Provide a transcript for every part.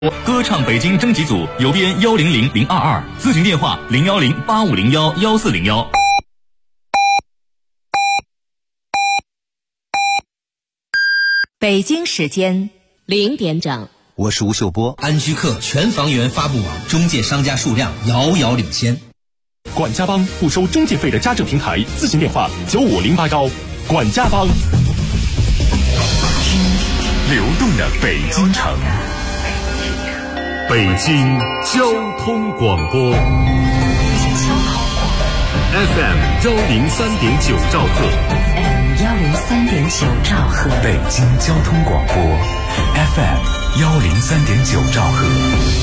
歌唱北京征集组邮编100022，咨询电话01085011401。 北京时间0点整， 我是吴秀波。 安居客全房源发布网中介商家数量遥遥领先。 管家帮不收中介费的家政平台，咨询电话95081。管家帮，流动的北京城。北京交通广播 FM 103.9兆赫， 103.9兆赫， 北京交通广播 FM 103.9兆赫。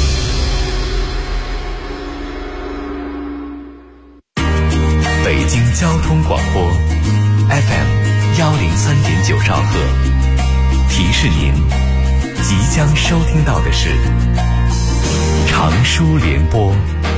北京交通广播 FM 103.9兆赫，提示您即将收听到的是长舒联播。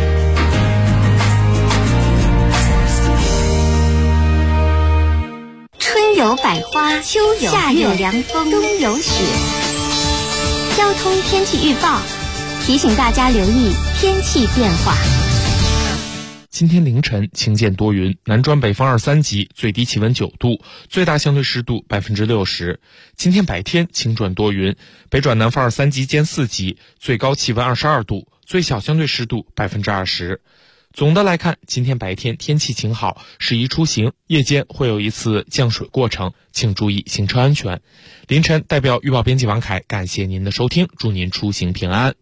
春有百花，秋有夏有凉风，冬有雪。交通天气预报提醒大家留意天气变化。 今天凌晨晴间多云，南转北风2-3级，最低气温9度，最大相对湿度60%。今天白天晴转多云，北转南风2-3级兼4级，最高气温22度，最小相对湿度20%。总的来看，今天白天天气晴好，适宜出行，夜间会有一次降水过程，请注意行车安全。凌晨代表预报编辑王凯感谢您的收听，祝您出行平安。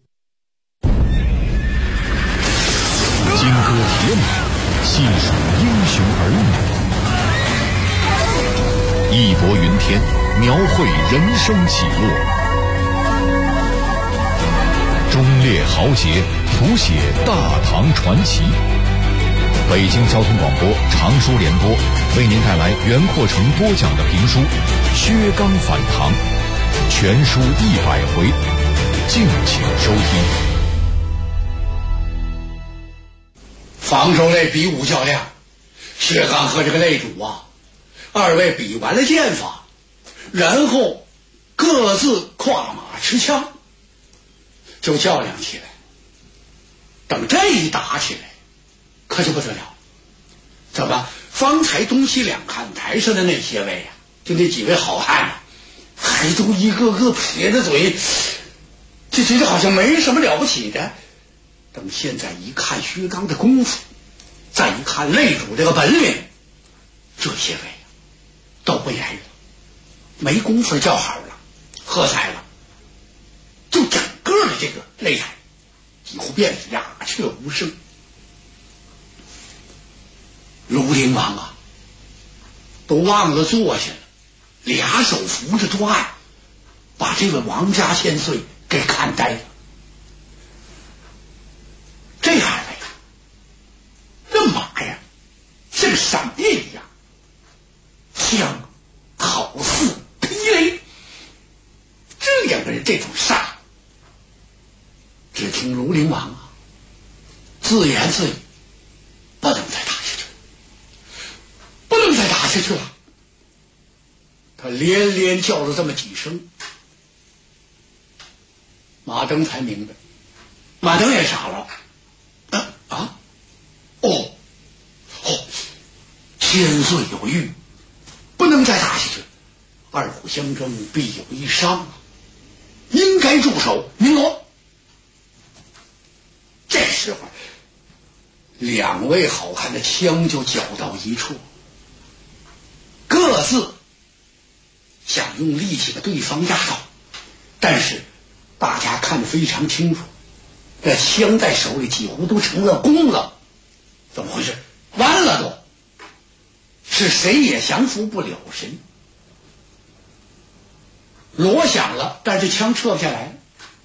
金戈铁马，细数英雄儿女，义薄云天，描绘人生起落，忠烈豪杰，谱写大唐传奇。北京交通广播长舒联播为您带来袁阔成播讲的评书《薛刚反唐》，全书100回，敬请收听。 防守类比武较量，薛刚和这个擂主啊，二位比完了剑法，然后各自跨马持枪，就较量起来。等这一打起来，可就不得了。怎么？方才东西两看台上的那些位啊，就那几位好汉啊，还都一个个撇着嘴，就觉得好像没什么了不起的。等现在一看薛刚的功夫，再一看擂主这个本领，这些位都不言语了，没工夫叫好了，喝彩了，就整个的这个擂台几乎变得鸦雀无声。庐陵王啊，都忘了坐下了，俩手扶着桌案，把这位王家千岁给看呆了。这二位这马呀，像闪电一样，枪好似霹雷。这两个人这种煞，只听庐陵王啊自言自语：不能再打下去，不能再打下去了。他连连叫了这么几声，马登才明白，马登也傻了。千岁有谕，不能再打下去，二虎相争必有一伤，应该驻守鸣锣。这时候两位好汉的枪就缴到一处，各自想用力气把对方压倒，但是大家看得非常清楚，这枪在手里几乎都成了弓了。怎么回事？完了都，是谁也降服不了谁。锣响了，但是枪撤不下来。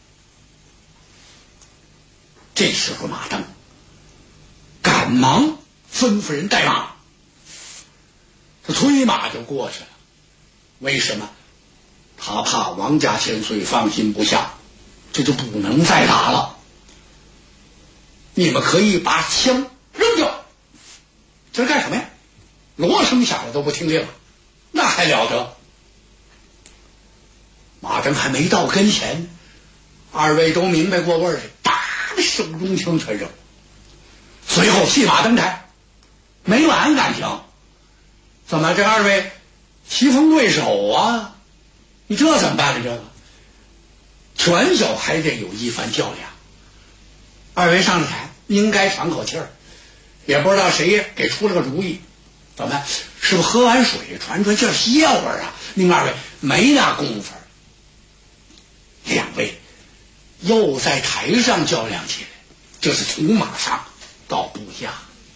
这时候马登赶忙吩咐人带马，他催马就过去了。为什么？他怕王家千岁放心不下，这就不能再打了。你们可以把枪扔掉。这是干什么呀？锣声响了都不听令了，那还了得？马登还没到跟前， 二位都明白过味儿来，啪的手中枪全扔，随后骑马登台。没完感情，怎么这二位棋逢对手啊？你这怎么办呢？这个拳脚还得有一番较量。二位上了台，应该喘口气儿，也不知道谁给出了个主意，怎么是不是喝完水喘喘气儿歇会儿啊？另二位没那功夫，两位又在台上较量起来，这是从马上到部下。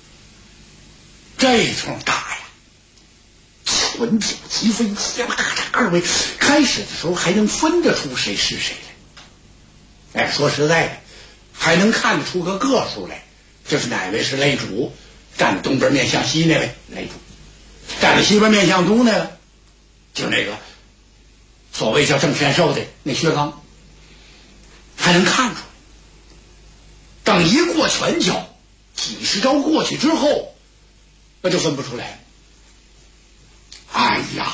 这通打呀，拳脚齐飞，二位开始的时候还能分得出谁是谁来。哎，说实在的，还能看得出个个数来，这是哪位是擂主，站在东边面向西那位擂主，站在西边面向东呢，就那个所谓叫郑天寿的那薛刚，还能看出来。等一过拳脚，几十招过去之后，那就分不出来。哎呀，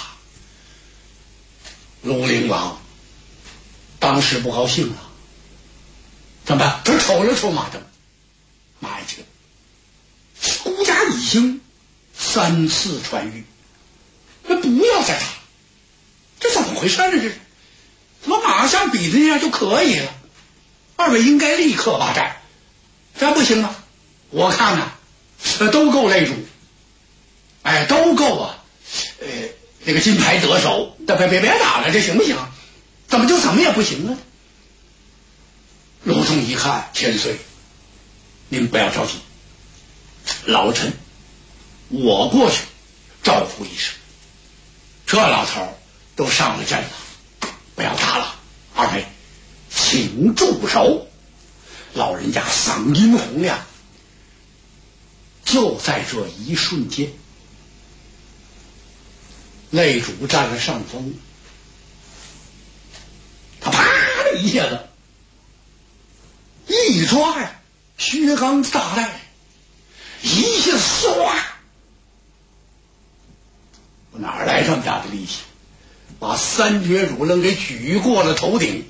庐陵王当时不高兴了，怎么办？他瞅了瞅马铮，马一听，孤家已经3次传谕，那不要再打，这怎么回事呢？这是怎么马上比的那样就可以了？二位应该立刻罢战，这不行吗？我看呐，都够擂主，哎，都够啊。这个金牌得手，别打了，这行不行？怎么就怎么也不行了？鲁仲一看，千岁，您不要着急，老臣我过去招呼一声，这老头都上了阵了，不要打了，二位请住手。老人家嗓音洪亮。就在这一瞬间，擂主占了上风，他啪的一下子一抓呀，薛刚大带一下唰，哪来这么大的力气，把三绝主愣给举过了头顶。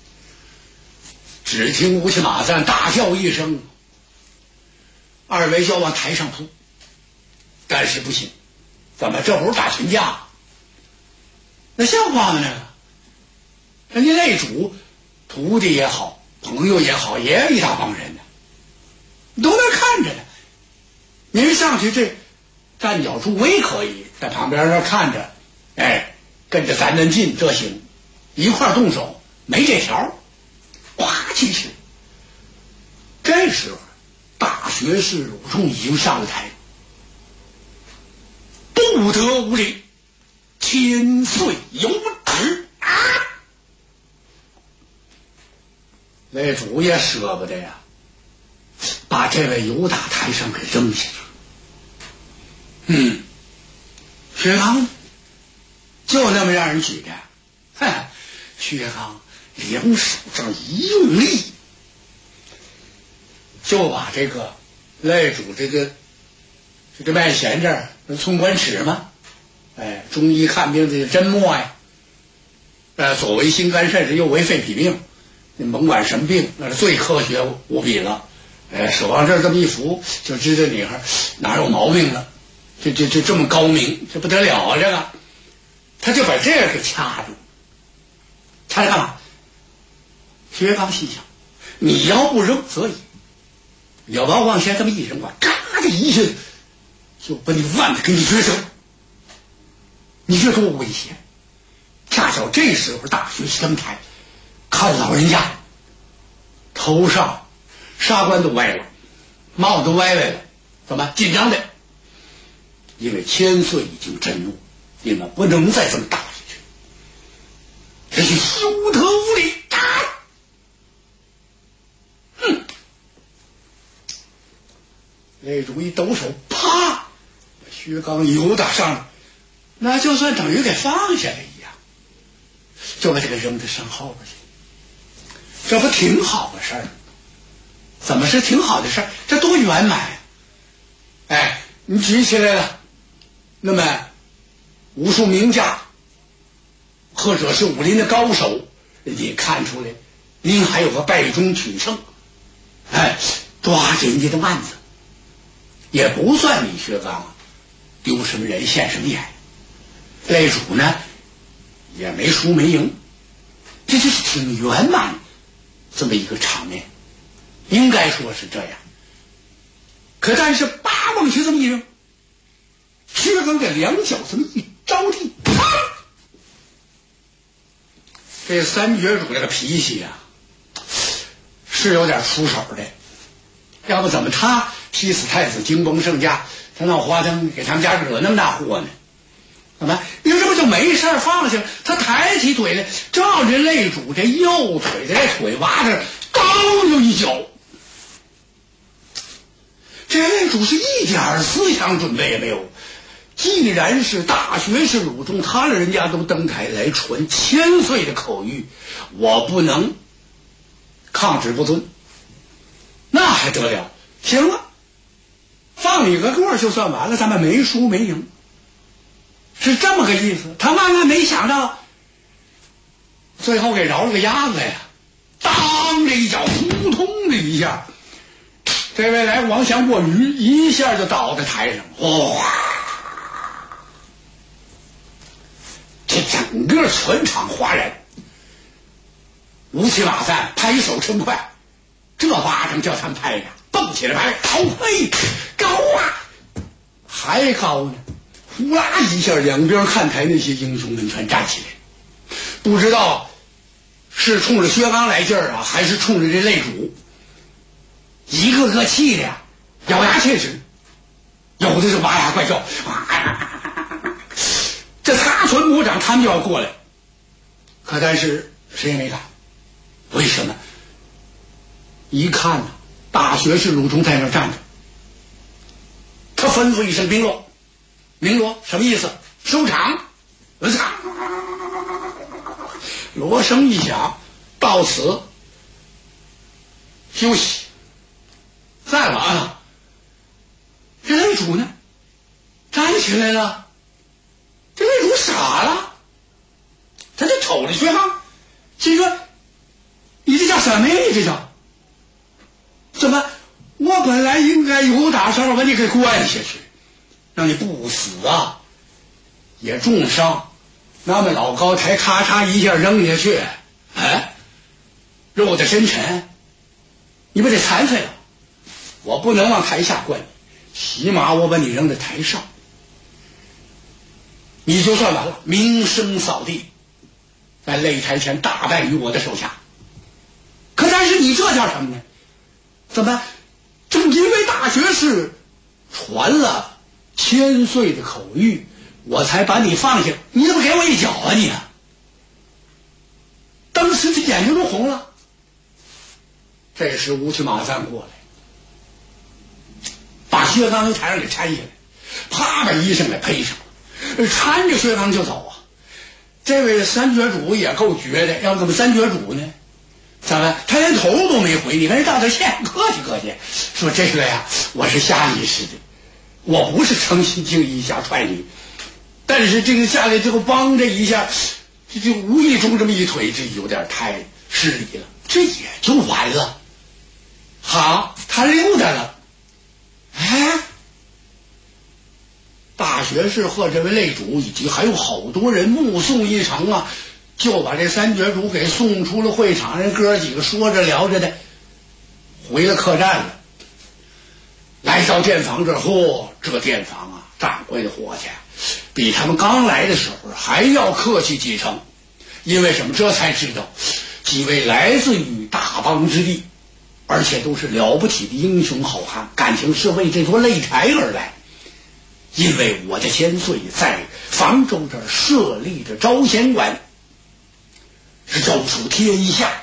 只听吴起马赞大叫一声，二位就要往台上扑，但是不行，怎么这不是打群架？那像话吗？那个人家擂主徒弟也好，朋友也好，也一大帮人呢，都在看着呢。您上去这站脚助威可以，在旁边那看着，哎，跟着咱能进这行，一块动手没这条。哗起去，这时候大学士鲁仲已经上了台，不得无礼，千岁有旨啊！擂主也舍不得呀，把这位由打台上给扔下去。薛刚就那么让人举着，薛刚两手上一用力，就把这个擂主这脉弦这儿寸关尺嘛，哎，中医看病这针墨呀，所谓心肝肾是又为肺脾命，你甭管什么病，那是最科学无比了。手往这儿这么一扶，就知道你哪有毛病了。这么高明，这不得了啊！这个，他就把这个给掐住，掐干嘛？薛刚心想，你要不扔则已，要不要往前这么一扔吧，嘎的一下就把你腕子给你撅折，你这多危险！恰巧这时候大学士登台，看老人家头上纱冠都歪了，帽子都歪歪了，怎么紧张的？因为千岁已经震怒，你们不能再这么打下去，这是休特无礼！擂主一抖手，啪，薛刚由打上来，那就算等于给放下来一样，就把这个扔到身后边去。这不挺好的事儿？怎么是挺好的事儿？这多圆满呀！哎，你举起来了，那么武术名家或者是武林的高手，你看出来您还有个败中取胜，抓人家的腕子，也不算你薛刚丢什么人现什么眼。擂主呢也没输没赢，这就是挺圆满这么一个场面，应该说是这样。可但是八猛去这么一扔，薛刚这两脚这么一着地，这三绝主这个脾气啊是有点出手的，要不怎么他踢死太子惊崩圣驾，他闹花灯给他们家惹那么大祸呢？怎么？因为这不就没事放下了？他抬起腿来，照着擂主这右腿的这腿娃这刚就一脚，这擂主是一点思想准备也没有。既然是大学士鲁中，他人家都登台来传千岁的口谕，我不能抗旨不遵，那还得了？行了，放你个过就算完了，咱们没输没赢，是这么个意思。他万万没想到，最后给饶了个鸭子呀！当这一脚，扑通的一下，这位来王祥过鱼一下就倒在台上，哗！这整个全场哗然。吴起马赞拍手称快，这巴掌叫他们拍的，蹦起来拍，嘿，高啊，还高呢！呼啦一下，两边看台那些英雄们全站起来，不知道是冲着薛刚来劲儿啊，还是冲着这擂主，一个个气的呀，咬牙切齿，有的是哇呀怪叫，这擦拳鼓掌，他们就要过来，可但是谁也没敢。为什么？一看呢，大学士鲁中在那站着，他吩咐一声鸣锣，鸣锣什么意思？收场。锣声一响，到此休息。再完了，这擂主呢站起来了，这擂主傻了，他就瞅着薛刚，心说你这叫什么呀？你这叫怎么？我本来应该有打上把你给灌下去，让你不死啊，也重伤。那么老高台咔嚓一下扔下去，肉的深沉，你不得残废了？我不能往台下灌你，起码我把你扔在台上，你就算完了，名声扫地，在擂台前大败于我的手下。可但是你这叫什么呢？怎么？正因为大学士传了千岁的口谕，我才把你放下，你怎么给我一脚啊你啊？当时这眼睛都红了。这时吴起马赞过来，把薛刚从台上给搀下来，啪把衣裳给披上了，搀着薛刚就走啊。这位三绝主也够绝的，要怎么三绝主呢？怎么他连头都没回，你跟人道点歉，客气客气，说这个呀，我是下意识的，我不是诚心敬意想踹你，但是这个下来之后帮这一下，这就无意中这么一腿，这有点太失礼了，这也就完了。好，他溜达了。大学士和这位擂主以及还有好多人目送一场啊，就把这三绝主给送出了会场，人哥几个说着聊着的回了客栈了。来到店房这儿，这店房啊，掌柜的伙计比他们刚来的时候还要客气几成。因为什么？这才知道几位来自于大邦之地，而且都是了不起的英雄好汉，感情是为这座擂台而来。因为我的千岁在房州这儿设立着招贤馆，是周楚天下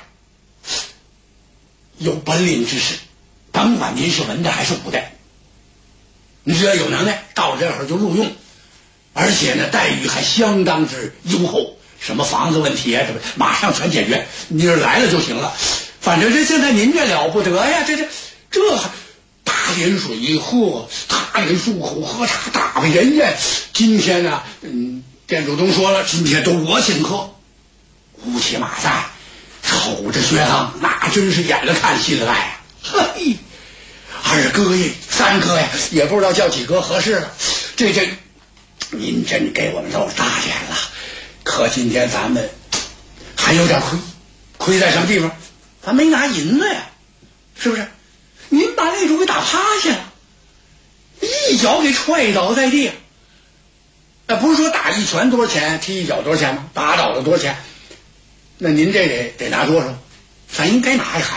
有本领之士，甭管您是文的还是武的，你只要有能耐，到这会儿就录用，而且呢待遇还相当之优厚，什么房子问题啊什么马上全解决，你这来了就行了。反正这现在您这了不得呀，这大连水喝，大连漱口喝茶，大为人宴。今天呢，店主都说了，今天都我请客。吴起马赞瞅瞅着薛刚，那真是眼了看心了爱。嘿，二哥呀，三哥呀，也不知道叫几哥合适了。这您真给我们露大脸了。可今天咱们还有点亏在什么地方？咱没拿银子呀，是不是？您把那主给打趴下了，一脚给踹倒在地。那不是说打一拳多少钱，踢一脚多少钱吗？打倒了多少钱？那您这得拿多少？咱应该拿呀！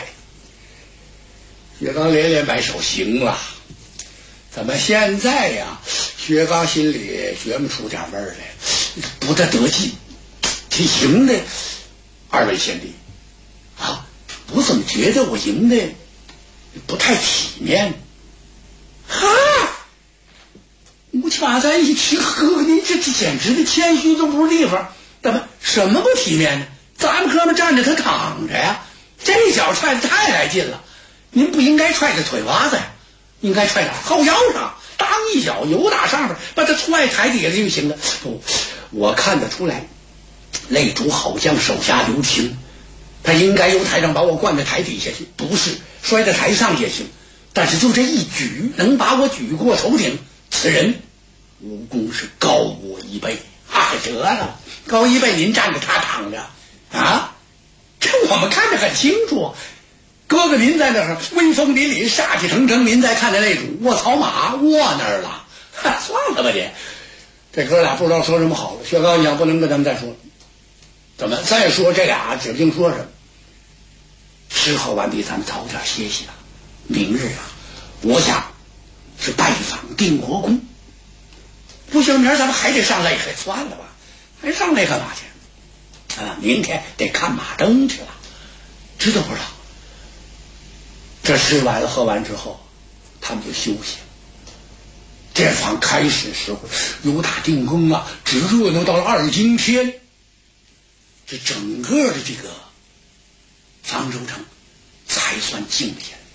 薛刚连连摆手，行了。怎么现在呀？薛刚心里觉不出点味儿来，不得劲。这赢的，二位贤弟啊，我怎么觉得我赢的不太体面？哈！吴七八在一听，哥，您这简直的谦虚都不是地方。怎么什么不体面呢？咱们哥们站着，他躺着呀，这脚踹的太来劲了。您不应该踹在腿娃子呀，应该踹在后腰上，当一脚由打上边把他踹台底下就行了。不，我看得出来，擂主好像手下留情，他应该由台上把我灌在台底下去，不是摔在台上也行。但是就这一举，能把我举过头顶，此人武功是高我1倍。得了，高1倍，您站着，他躺着啊，这我们看得很清楚。哥哥您在那儿威风凛凛，杀气腾腾，您再看着那主卧槽马卧那儿了，算了吧你。这哥俩不知道说什么好了。薛刚讲不能跟咱们再说，怎么再说这俩指不定说什么。吃喝完毕，咱们早点歇息了。明日啊，我想是拜访定国公。不行，明儿咱们还得上擂台，算了吧，还上擂干嘛去？明天得看马灯去了，知道不知道？这吃完了喝完之后，他们就休息。这场开始时候由打定更啊，直热闹到了二更天。这整个的这个漳州城才算静下来。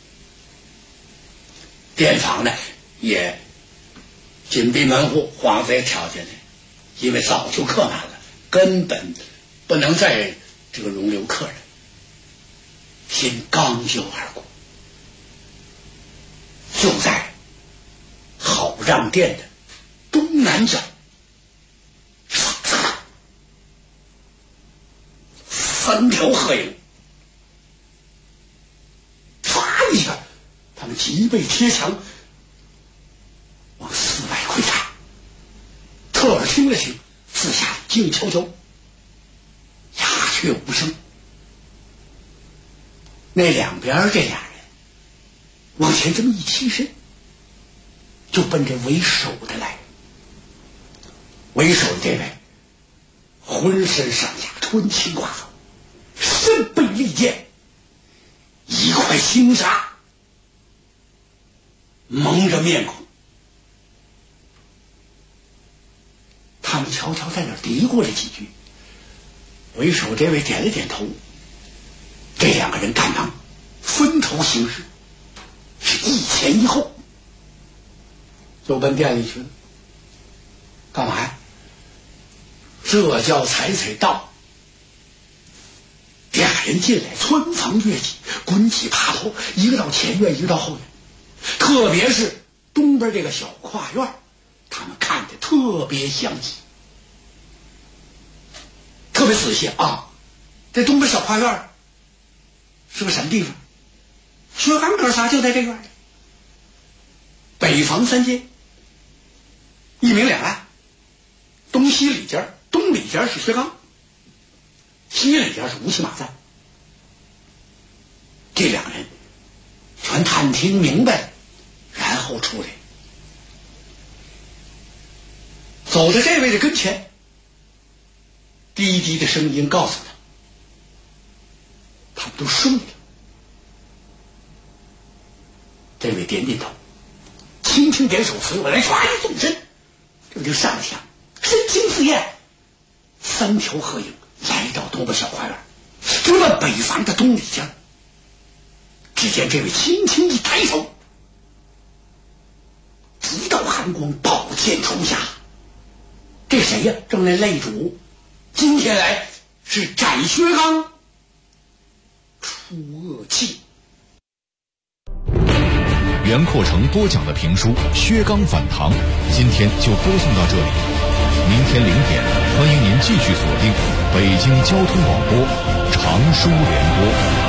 店房呢也紧闭门户，幌子也挑进来，因为早就客满了，根本不能再这个容留客人。心刚就而过，就在好让殿的东南角，3条鹤影，唰一下，他们脊背贴墙，往寺外窥探。侧耳听了听，四下静悄悄，鸦雀无声。那两边这俩人往前这么一起身，就奔着为首的来。为首的这位浑身上下春青挂好，身背利剑，一块轻纱蒙着面孔。他们悄悄在那儿嘀咕了几句，为首这位点了点头。这两个人赶忙分头行事，是一前一后，就奔店里去了。干嘛呀？这叫踩道。俩人进来，穿房越脊，滚起爬头，一个到前院，一个到后院。特别是东边这个小跨院，他们看着特别详细，特别仔细啊。这东边小跨院是个什么地方？薛刚哥仨就在这院里。北房3间，一明两暗，东西里间，东里间是薛刚，西里间是吴起马赞。这两人全探听明白了，然后出来，走到这位的跟前，低低的声音告诉他们都睡了。这位点点头，轻轻点手，随我来，唰一纵身，这就上下身轻似燕，3条鹤影来到东边小花园，直奔北房的东里间。只见这位轻轻一抬手，一道寒光，宝剑出匣。这谁呀？正那擂主，今天来是斩薛刚， 出恶气。 袁阔成播讲的评书《薛刚反唐》，今天就播送到这里。明天0点，欢迎您继续锁定北京交通广播常书联播。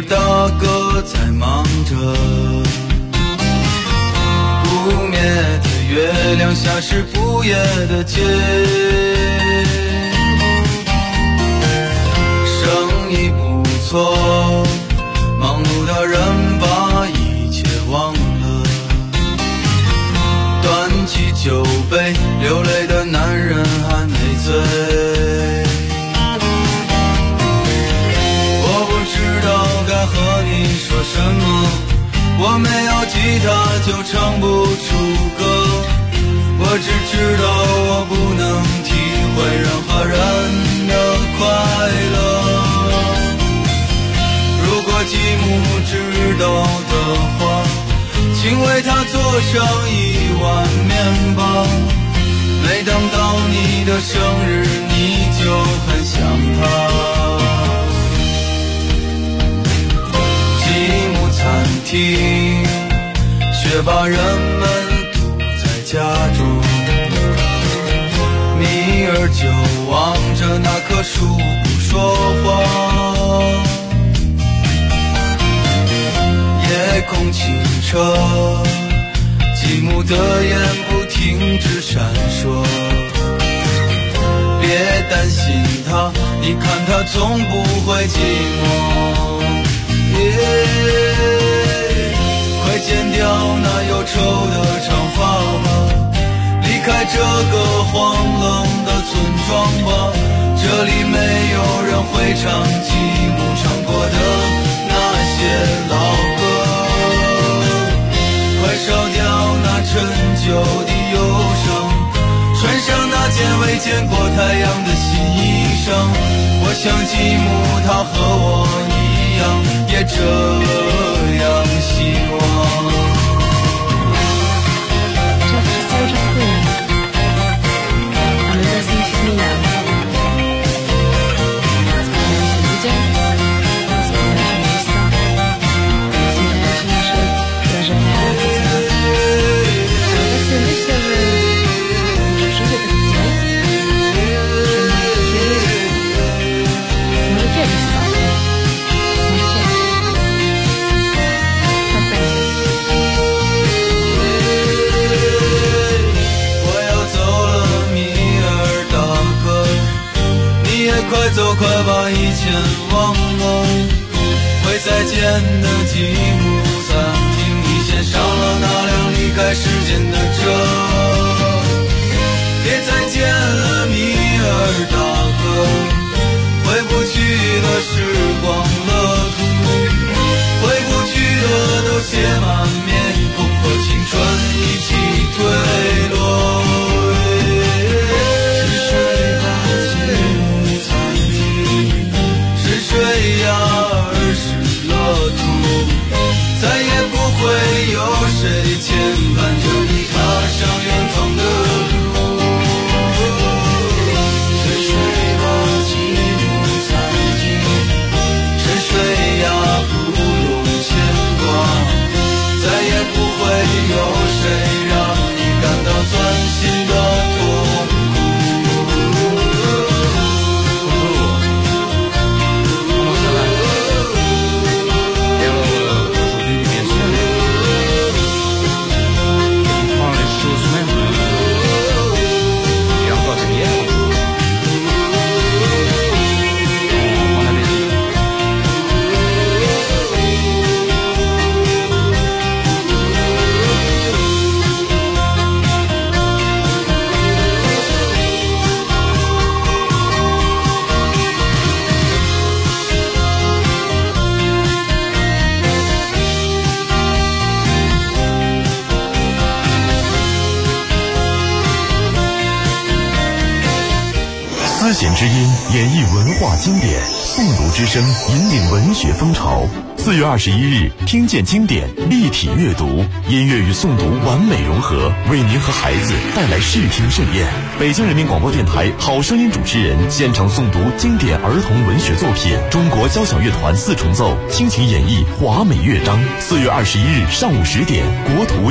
大哥在忙着，不灭的月亮下是不夜的街，生意不错，忙碌的人把一切忘了，端起酒杯，流泪的男人还没醉。我不知道该和你说什么，我没有吉他就唱不出歌，我只知道我不能体会任何人的快乐。如果继母知道的话，请为他做上一碗面包，每当到你的生日你就很想他。继母餐厅，却把人们堵在家中，米儿就望着那棵树不说话。夜空清澈，继母的眼不停止闪烁。别担心他，你看他从不会寂寞。快剪掉那忧愁的长发吧，离开这个荒冷的村庄吧，这里没有人会唱继母唱过的那些老歌。快烧掉那陈旧的忧伤，穿上那件未见过太阳的新衣裳。我想继母她和我一样，也这样希望。快走，快把以前忘了。会再见的继母餐厅，你先上了那辆离开时间的车。别再见了，米尔大哥，回不去的时光乐土，回不去的都写满面孔，和青春一起坠落。水呀，儿时乐土，再也不会有谁牵绊着你踏上远方的路。沉睡吧，继母餐厅，沉睡呀，不用牵挂，再也不会有谁让你感到钻心的痛苦。 丝弦之音演绎文化经典，诵读之声引领文学风潮。4月21日，听见经典，立体阅读，音乐与诵读完美融合，为您和孩子带来视听盛宴。北京人民广播电台好声音主持人现场诵读经典儿童文学作品，中国交响乐团4重奏倾情演绎华美乐章。4月21日上午10点，国图